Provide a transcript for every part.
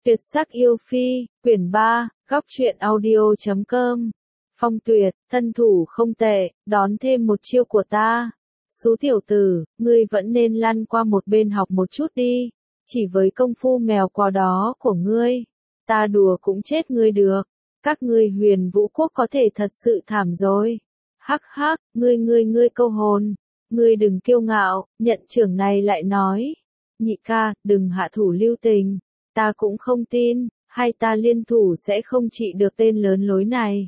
Tuyệt sắc yêu phi, quyển 3, góc truyện audio.com. Phong Tuyệt, thân thủ không tệ, đón thêm một chiêu của ta. Xú tiểu tử, ngươi vẫn nên lăn qua một bên học một chút đi. Chỉ với công phu mèo quào đó của ngươi, ta đùa cũng chết ngươi được. Các ngươi Huyền Vũ Quốc có thể thật sự thảm rồi. Hắc hắc, ngươi câu hồn. Ngươi đừng kiêu ngạo, nhận trưởng này lại nói. Nhị ca, đừng hạ thủ lưu tình. Ta cũng không tin, hai ta liên thủ sẽ không trị được tên lớn lối này.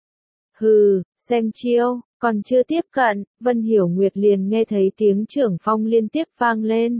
Hừ, xem chiêu, còn chưa tiếp cận, Vân Hiểu Nguyệt liền nghe thấy tiếng trưởng phong liên tiếp vang lên.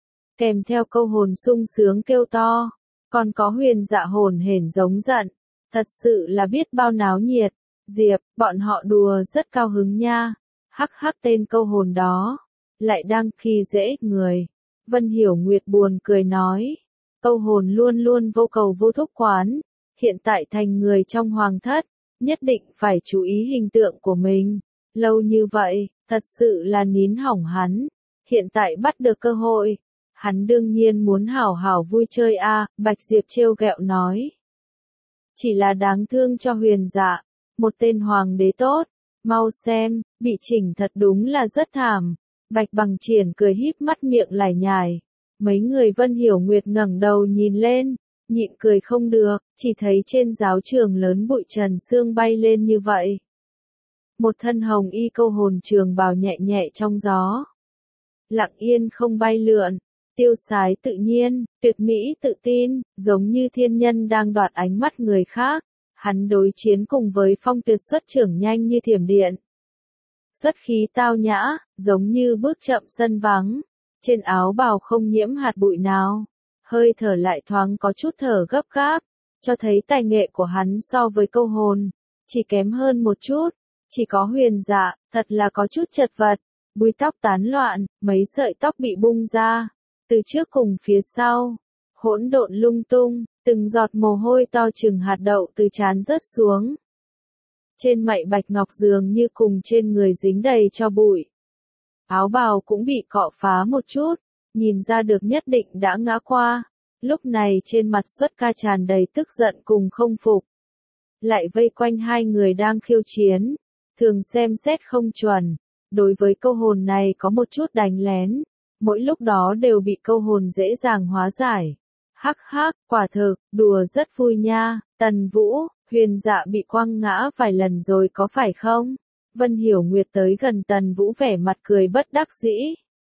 Kèm theo câu hồn sung sướng kêu to, còn có Huyền Dạ hồn hển giống giận. Thật sự là biết bao náo nhiệt. Diệp, bọn họ đùa rất cao hứng nha. Hắc hắc, tên câu hồn đó lại đang khi dễ người. Vân Hiểu Nguyệt buồn cười nói. Câu hồn luôn luôn vô cầu vô thúc quán, hiện tại thành người trong hoàng thất, nhất định phải chú ý hình tượng của mình. Lâu như vậy, thật sự là nín hỏng hắn. Hiện tại bắt được cơ hội, hắn đương nhiên muốn hảo hảo vui chơi a. Bạch Diệp trêu ghẹo nói. Chỉ là đáng thương cho Huyền Dạ, một tên hoàng đế tốt, mau xem, bị chỉnh thật đúng là rất thảm. Bạch Bằng Triển cười híp mắt miệng lải nhải. Mấy người Vân Hiểu Nguyệt ngẩng đầu nhìn lên, nhịn cười không được, chỉ thấy trên giáo trường lớn bụi trần sương bay lên như vậy. Một thân hồng y câu hồn trường bào nhẹ nhẹ trong gió. Lặng yên không bay lượn, tiêu sái tự nhiên, tuyệt mỹ tự tin, giống như thiên nhân đang đoạt ánh mắt người khác. Hắn đối chiến cùng với Phong Tuyệt xuất trưởng nhanh như thiểm điện. Xuất khí tao nhã, giống như bước chậm sân vắng. Trên áo bào không nhiễm hạt bụi nào, hơi thở lại thoáng có chút thở gấp gáp, cho thấy tài nghệ của hắn so với câu hồn, chỉ kém hơn một chút, chỉ có Huyền Dạ, thật là có chút chật vật, búi tóc tán loạn, mấy sợi tóc bị bung ra, từ trước cùng phía sau, hỗn độn lung tung, từng giọt mồ hôi to chừng hạt đậu từ trán rớt xuống. Trên mậy bạch ngọc dường như cùng trên người dính đầy cho bụi. Áo bào cũng bị cọ phá một chút, nhìn ra được nhất định đã ngã qua. Lúc này trên mặt xuất ca tràn đầy tức giận cùng không phục. Lại vây quanh hai người đang khiêu chiến, thường xem xét không chuẩn. Đối với câu hồn này có một chút đánh lén, mỗi lúc đó đều bị câu hồn dễ dàng hóa giải. Hắc hắc, quả thực, đùa rất vui nha. Tần Vũ, Huyền Dạ bị quăng ngã vài lần rồi có phải không? Vân Hiểu Nguyệt tới gần Tần Vũ vẻ mặt cười bất đắc dĩ.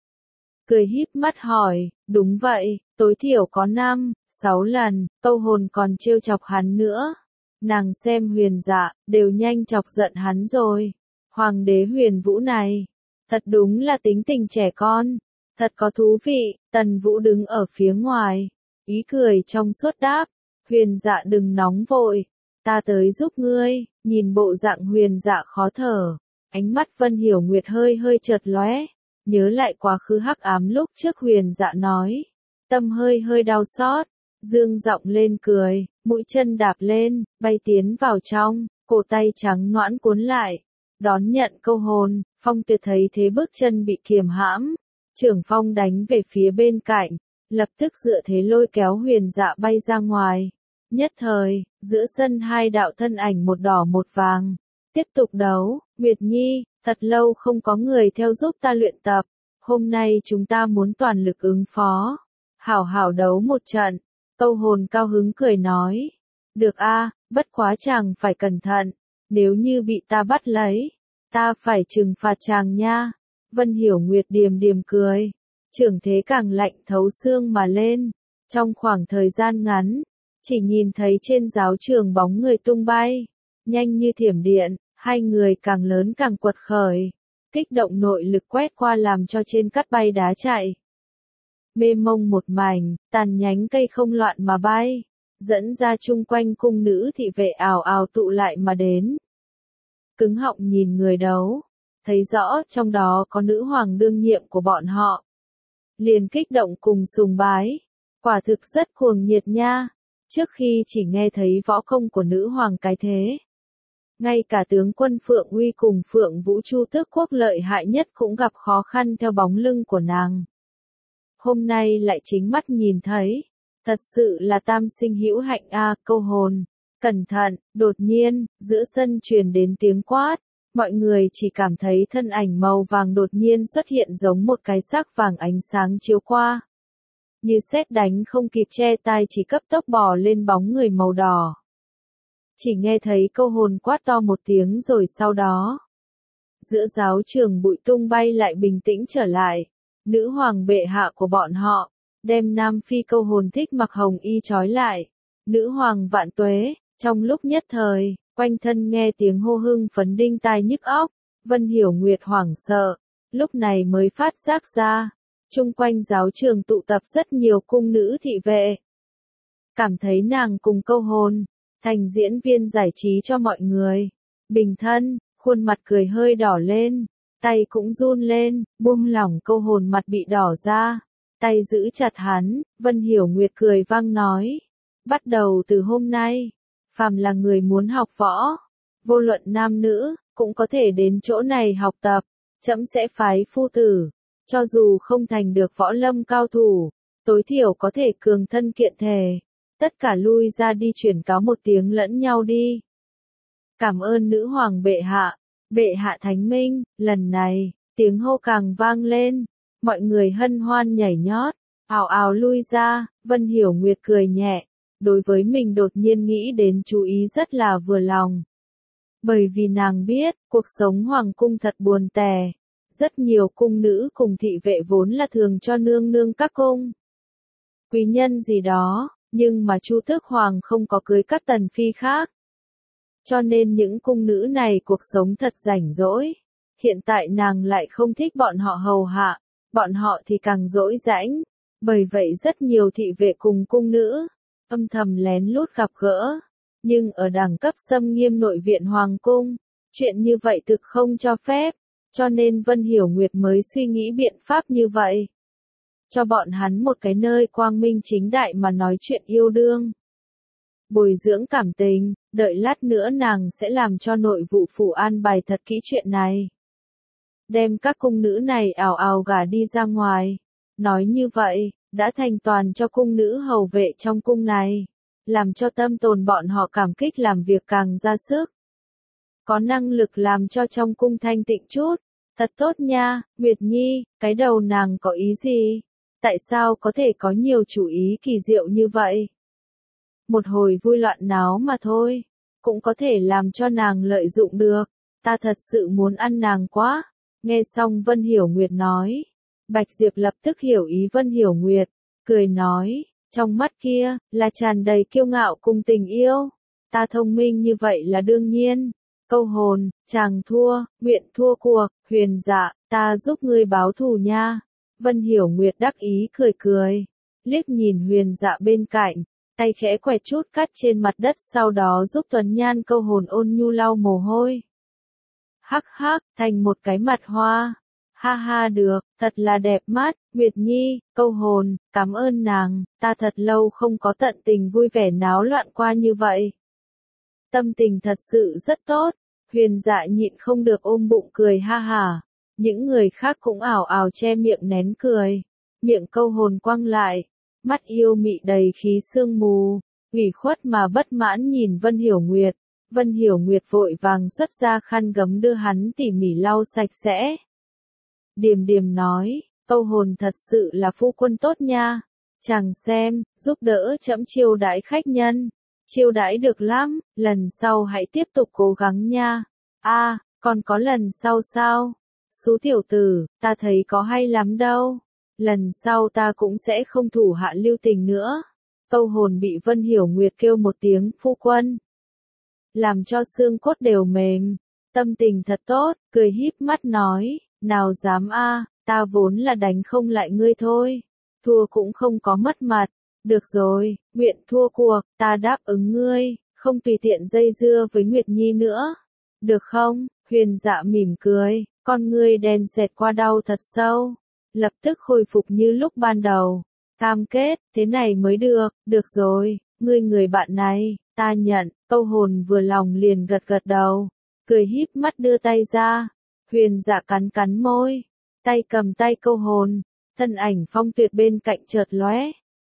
Cười híp mắt hỏi, đúng vậy, tối thiểu có 5, 6 lần, câu hồn còn trêu chọc hắn nữa. Nàng xem Huyền Dạ, đều nhanh chọc giận hắn rồi. Hoàng đế Huyền Vũ này, thật đúng là tính tình trẻ con, thật có thú vị. Tần Vũ đứng ở phía ngoài, ý cười trong suốt đáp, Huyền Dạ đừng nóng vội, ta tới giúp ngươi. Nhìn bộ dạng Huyền Dạ khó thở, ánh mắt Vân Hiểu Nguyệt hơi chợt lóe, nhớ lại quá khứ hắc ám lúc trước Huyền Dạ nói, tâm hơi đau xót, dương giọng lên cười, mũi chân đạp lên, bay tiến vào trong, cổ tay trắng nõn cuốn lại, đón nhận câu hồn. Phong Tuyệt thấy thế bước chân bị kiềm hãm, trưởng phong đánh về phía bên cạnh, lập tức dựa thế lôi kéo Huyền Dạ bay ra ngoài. Nhất thời, giữa sân hai đạo thân ảnh một đỏ một vàng, tiếp tục đấu. Nguyệt Nhi, thật lâu không có người theo giúp ta luyện tập, hôm nay chúng ta muốn toàn lực ứng phó, hảo hảo đấu một trận. Câu hồn cao hứng cười nói, được a, bất quá chàng phải cẩn thận, nếu như bị ta bắt lấy, ta phải trừng phạt chàng nha. Vân Hiểu Nguyệt điềm điềm cười, trưởng thế càng lạnh thấu xương mà lên, trong khoảng thời gian ngắn, chỉ nhìn thấy trên giáo trường bóng người tung bay, nhanh như thiểm điện, hai người càng lớn càng quật khởi, kích động nội lực quét qua làm cho trên cát bay đá chạy. Mê mông một mảnh, tàn nhánh cây không loạn mà bay, dẫn ra chung quanh cung nữ thị vệ ào ào tụ lại mà đến. Cứng họng nhìn người đấu, thấy rõ trong đó có nữ hoàng đương nhiệm của bọn họ. Liền kích động cùng sùng bái, quả thực rất cuồng nhiệt nha. Trước khi chỉ nghe thấy võ công của nữ hoàng cái thế, ngay cả tướng quân Phượng Uy cùng Phượng Vũ Chu Tước Quốc lợi hại nhất cũng gặp khó khăn theo bóng lưng của nàng. Hôm nay lại chính mắt nhìn thấy, Thật sự là tam sinh hữu hạnh a, câu hồn. Cẩn thận, đột nhiên, giữa sân truyền đến tiếng quát. Mọi người chỉ cảm thấy thân ảnh màu vàng đột nhiên xuất hiện giống một cái xác vàng ánh sáng chiếu qua. Như sét đánh không kịp che tai chỉ cấp tốc bò lên bóng người màu đỏ. Chỉ nghe thấy câu hồn quát to một tiếng rồi sau đó. Giữa giáo trường bụi tung bay lại bình tĩnh trở lại. Nữ hoàng bệ hạ của bọn họ, đem Nam Phi câu hồn thích mặc hồng y trói lại. Nữ hoàng vạn tuế, trong lúc nhất thời, quanh thân nghe tiếng hô hưng phấn đinh tai nhức óc, Vân Hiểu Nguyệt hoảng sợ, lúc này mới phát giác ra, chung quanh giáo trường tụ tập rất nhiều cung nữ thị vệ. Cảm thấy nàng cùng câu hồn, thành diễn viên giải trí cho mọi người. Bình thân, khuôn mặt cười hơi đỏ lên, tay cũng run lên, buông lỏng câu hồn mặt bị đỏ ra, tay giữ chặt hắn, Vân Hiểu Nguyệt cười vang nói. Bắt đầu từ hôm nay, phàm là người muốn học võ, vô luận nam nữ, cũng có thể đến chỗ này học tập, trẫm sẽ phái phu tử, cho dù không thành được võ lâm cao thủ, tối thiểu có thể cường thân kiện thể, tất cả lui ra đi chuyển cáo một tiếng lẫn nhau đi. Cảm ơn nữ hoàng bệ hạ thánh minh, lần này, tiếng hô càng vang lên, mọi người hân hoan nhảy nhót, ào ào lui ra, Vân Hiểu Nguyệt cười nhẹ. Đối với mình đột nhiên nghĩ đến chú ý rất là vừa lòng. Bởi vì nàng biết, cuộc sống hoàng cung thật buồn tẻ. Rất nhiều cung nữ cùng thị vệ vốn là thường cho nương nương các cung. Quý nhân gì đó, nhưng mà Chu Tước Hoàng không có cưới các tần phi khác. Cho nên những cung nữ này cuộc sống thật rảnh rỗi. Hiện tại nàng lại không thích bọn họ hầu hạ, bọn họ thì càng rỗi rãnh. Bởi vậy rất nhiều thị vệ cùng cung nữ âm thầm lén lút gặp gỡ, nhưng ở đẳng cấp xâm nghiêm nội viện hoàng cung, chuyện như vậy thực không cho phép, cho nên Vân Hiểu Nguyệt mới suy nghĩ biện pháp như vậy. Cho bọn hắn một cái nơi quang minh chính đại mà nói chuyện yêu đương. Bồi dưỡng cảm tình, đợi lát nữa nàng sẽ làm cho nội vụ phủ an bài thật kỹ chuyện này. Đem các cung nữ này ào ào gả đi ra ngoài. Nói như vậy, đã thành toàn cho cung nữ hầu vệ trong cung này, làm cho tâm tồn bọn họ cảm kích làm việc càng ra sức. Có năng lực làm cho trong cung thanh tịnh chút, thật tốt nha, Nguyệt Nhi, cái đầu nàng có ý gì? Tại sao có thể có nhiều chủ ý kỳ diệu như vậy? Một hồi vui loạn náo mà thôi, cũng có thể làm cho nàng lợi dụng được, ta thật sự muốn ăn nàng quá. Nghe xong Vân Hiểu Nguyệt nói. Bạch Diệp lập tức hiểu ý Vân Hiểu Nguyệt, cười nói, trong mắt kia, là tràn đầy kiêu ngạo cùng tình yêu. Ta thông minh như vậy là đương nhiên. Câu hồn, chàng thua, nguyện thua cuộc, Huyền Dạ, ta giúp ngươi báo thù nha. Vân Hiểu Nguyệt đắc ý cười cười, liếc nhìn Huyền Dạ bên cạnh, tay khẽ quẹt chút cắt trên mặt đất sau đó giúp Tuấn Nhan câu hồn ôn nhu lau mồ hôi. Hắc hắc, thành một cái mặt hoa. Ha ha được, thật là đẹp mắt, Nguyệt Nhi, câu hồn, cảm ơn nàng, ta thật lâu không có tận tình vui vẻ náo loạn qua như vậy. Tâm tình thật sự rất tốt, Huyền Dạ nhịn không được ôm bụng cười ha hả, những người khác cũng ảo ảo che miệng nén cười, miệng câu hồn quăng lại, mắt yêu mị đầy khí sương mù, ủy khuất mà bất mãn nhìn Vân Hiểu Nguyệt. Vân Hiểu Nguyệt vội vàng xuất ra khăn gấm đưa hắn tỉ mỉ lau sạch sẽ. Điềm điềm nói, câu hồn thật sự là phu quân tốt nha. Chàng xem, giúp đỡ trẫm chiêu đãi khách nhân. Chiêu đãi được lắm, lần sau hãy tiếp tục cố gắng nha. A, còn có lần sau sao? Sú tiểu tử, ta thấy có hay lắm đâu. Lần sau ta cũng sẽ không thủ hạ lưu tình nữa. Câu hồn bị Vân Hiểu Nguyệt kêu một tiếng phu quân, làm cho xương cốt đều mềm. Tâm tình thật tốt, cười híp mắt nói, nào dám a, ta vốn là đánh không lại ngươi thôi. Thua cũng không có mất mặt. Được rồi, nguyện thua cuộc, ta đáp ứng ngươi, không tùy tiện dây dưa với Nguyệt Nhi nữa. Được không? Huyền Dạ mỉm cười, con ngươi đen xẹt qua đau thật sâu. Lập tức khôi phục như lúc ban đầu. Cam kết, thế này mới được rồi, ngươi người bạn này, ta nhận. Câu hồn vừa lòng liền gật gật đầu, cười híp mắt đưa tay ra. Huyền Dạ cắn cắn môi, tay cầm tay câu hồn, thân ảnh Phong Tuyệt bên cạnh chợt lóe,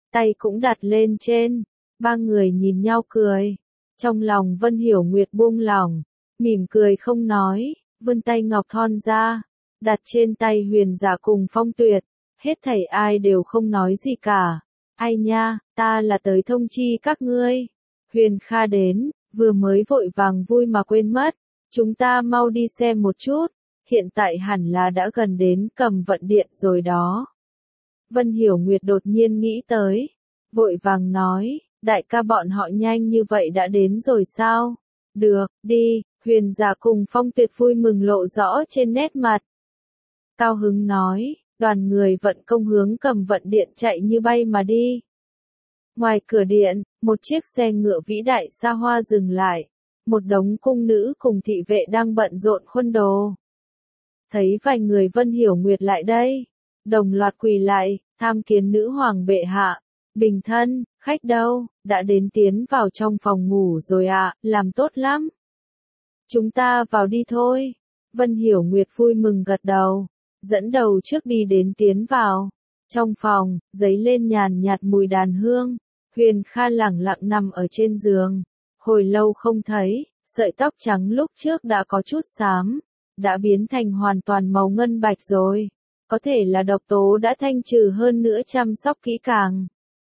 tay cũng đặt lên trên. Ba người nhìn nhau cười. Trong lòng Vân Hiểu Nguyệt buông lỏng, mỉm cười không nói, vươn tay ngọc thon ra, đặt trên tay Huyền Dạ cùng Phong Tuyệt. Hết thảy ai đều không nói gì cả. Ai nha, ta là tới thông chi các ngươi. Huyền Kha đến, vừa mới vội vàng vui mà quên mất. Chúng ta mau đi xem một chút, hiện tại hẳn là đã gần đến Cầm Vận Điện rồi đó. Vân Hiểu Nguyệt đột nhiên nghĩ tới, vội vàng nói, đại ca bọn họ nhanh như vậy đã đến rồi sao? Được, đi, Huyền Dạ cùng Phong Tuyệt vui mừng lộ rõ trên nét mặt. Cao hứng nói, đoàn người vận công hướng Cầm Vận Điện chạy như bay mà đi. Ngoài cửa điện, một chiếc xe ngựa vĩ đại xa hoa dừng lại. Một đống cung nữ cùng thị vệ đang bận rộn khuân đồ. Thấy vài người Vân Hiểu Nguyệt lại đây, đồng loạt quỳ lại, tham kiến nữ hoàng bệ hạ. Bình thân, khách đâu, đã đến tiến vào trong phòng ngủ rồi ạ, làm tốt lắm. Chúng ta vào đi thôi. Vân Hiểu Nguyệt vui mừng gật đầu, dẫn đầu trước đi đến tiến vào. Trong phòng, dấy lên nhàn nhạt mùi đàn hương. Huyền Kha lẳng lặng nằm ở trên giường. Hồi lâu không thấy, sợi tóc trắng lúc trước đã có chút xám, đã biến thành hoàn toàn màu ngân bạch rồi. Có thể là độc tố đã thanh trừ hơn nữa chăm sóc kỹ càng.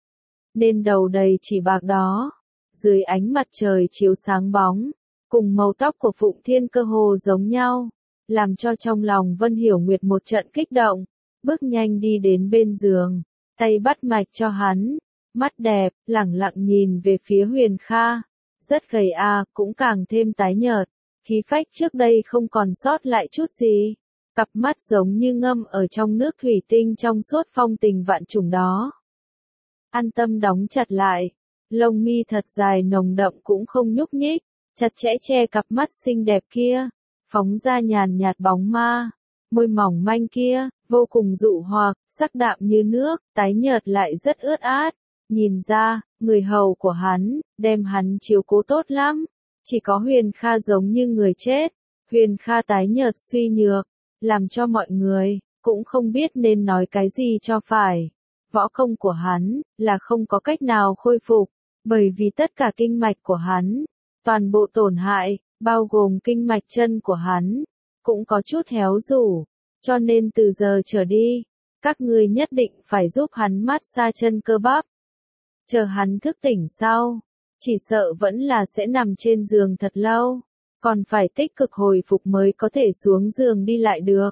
Nên đầu đầy chỉ bạc đó, dưới ánh mặt trời chiếu sáng bóng, cùng màu tóc của Phụng Thiên cơ hồ giống nhau, làm cho trong lòng Vân Hiểu Nguyệt một trận kích động, bước nhanh đi đến bên giường, tay bắt mạch cho hắn, mắt đẹp, lẳng lặng nhìn về phía Huyền Kha. Rất gầy cũng càng thêm tái nhợt, khí phách trước đây không còn sót lại chút gì. Cặp mắt giống như ngâm ở trong nước thủy tinh trong suốt phong tình vạn trùng đó. An tâm đóng chặt lại, lông mi thật dài nồng đậm cũng không nhúc nhích, chặt chẽ che cặp mắt xinh đẹp kia, phóng ra nhàn nhạt bóng ma, môi mỏng manh kia, vô cùng dụ hoặc, sắc đạm như nước, tái nhợt lại rất ướt át. Nhìn ra, người hầu của hắn, đem hắn chiếu cố tốt lắm. Chỉ có Huyền Kha giống như người chết. Huyền Kha tái nhợt suy nhược, làm cho mọi người, cũng không biết nên nói cái gì cho phải. Võ công của hắn, là không có cách nào khôi phục, bởi vì tất cả kinh mạch của hắn, toàn bộ tổn hại, bao gồm kinh mạch chân của hắn, cũng có chút héo rũ. Cho nên từ giờ trở đi, các ngươi nhất định phải giúp hắn mát xa chân cơ bắp. Chờ hắn thức tỉnh sau, chỉ sợ vẫn là sẽ nằm trên giường thật lâu, còn phải tích cực hồi phục mới có thể xuống giường đi lại được.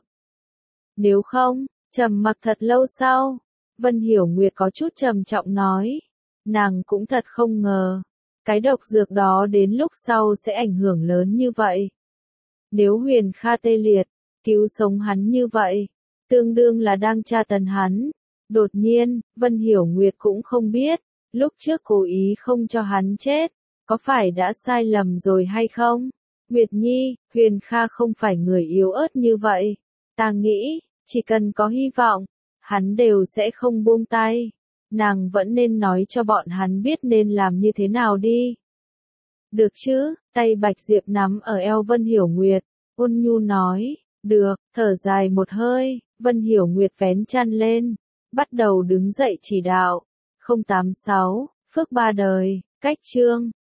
Nếu không, trầm mặc thật lâu sau, Vân Hiểu Nguyệt có chút trầm trọng nói, nàng cũng thật không ngờ, cái độc dược đó đến lúc sau sẽ ảnh hưởng lớn như vậy. Nếu Huyền Kha tê liệt, cứu sống hắn như vậy, tương đương là đang tra tấn hắn. Đột nhiên, Vân Hiểu Nguyệt cũng không biết, lúc trước cố ý không cho hắn chết, có phải đã sai lầm rồi hay không? Nguyệt Nhi, Huyền Kha không phải người yếu ớt như vậy. Ta nghĩ, chỉ cần có hy vọng, hắn đều sẽ không buông tay. Nàng vẫn nên nói cho bọn hắn biết nên làm như thế nào đi. Được chứ, tay Bạch Diệp nắm ở eo Vân Hiểu Nguyệt, ôn nhu nói, được, thở dài một hơi, Vân Hiểu Nguyệt vén chăn lên, bắt đầu đứng dậy chỉ đạo. 086, Phước Ba Đời, cách chương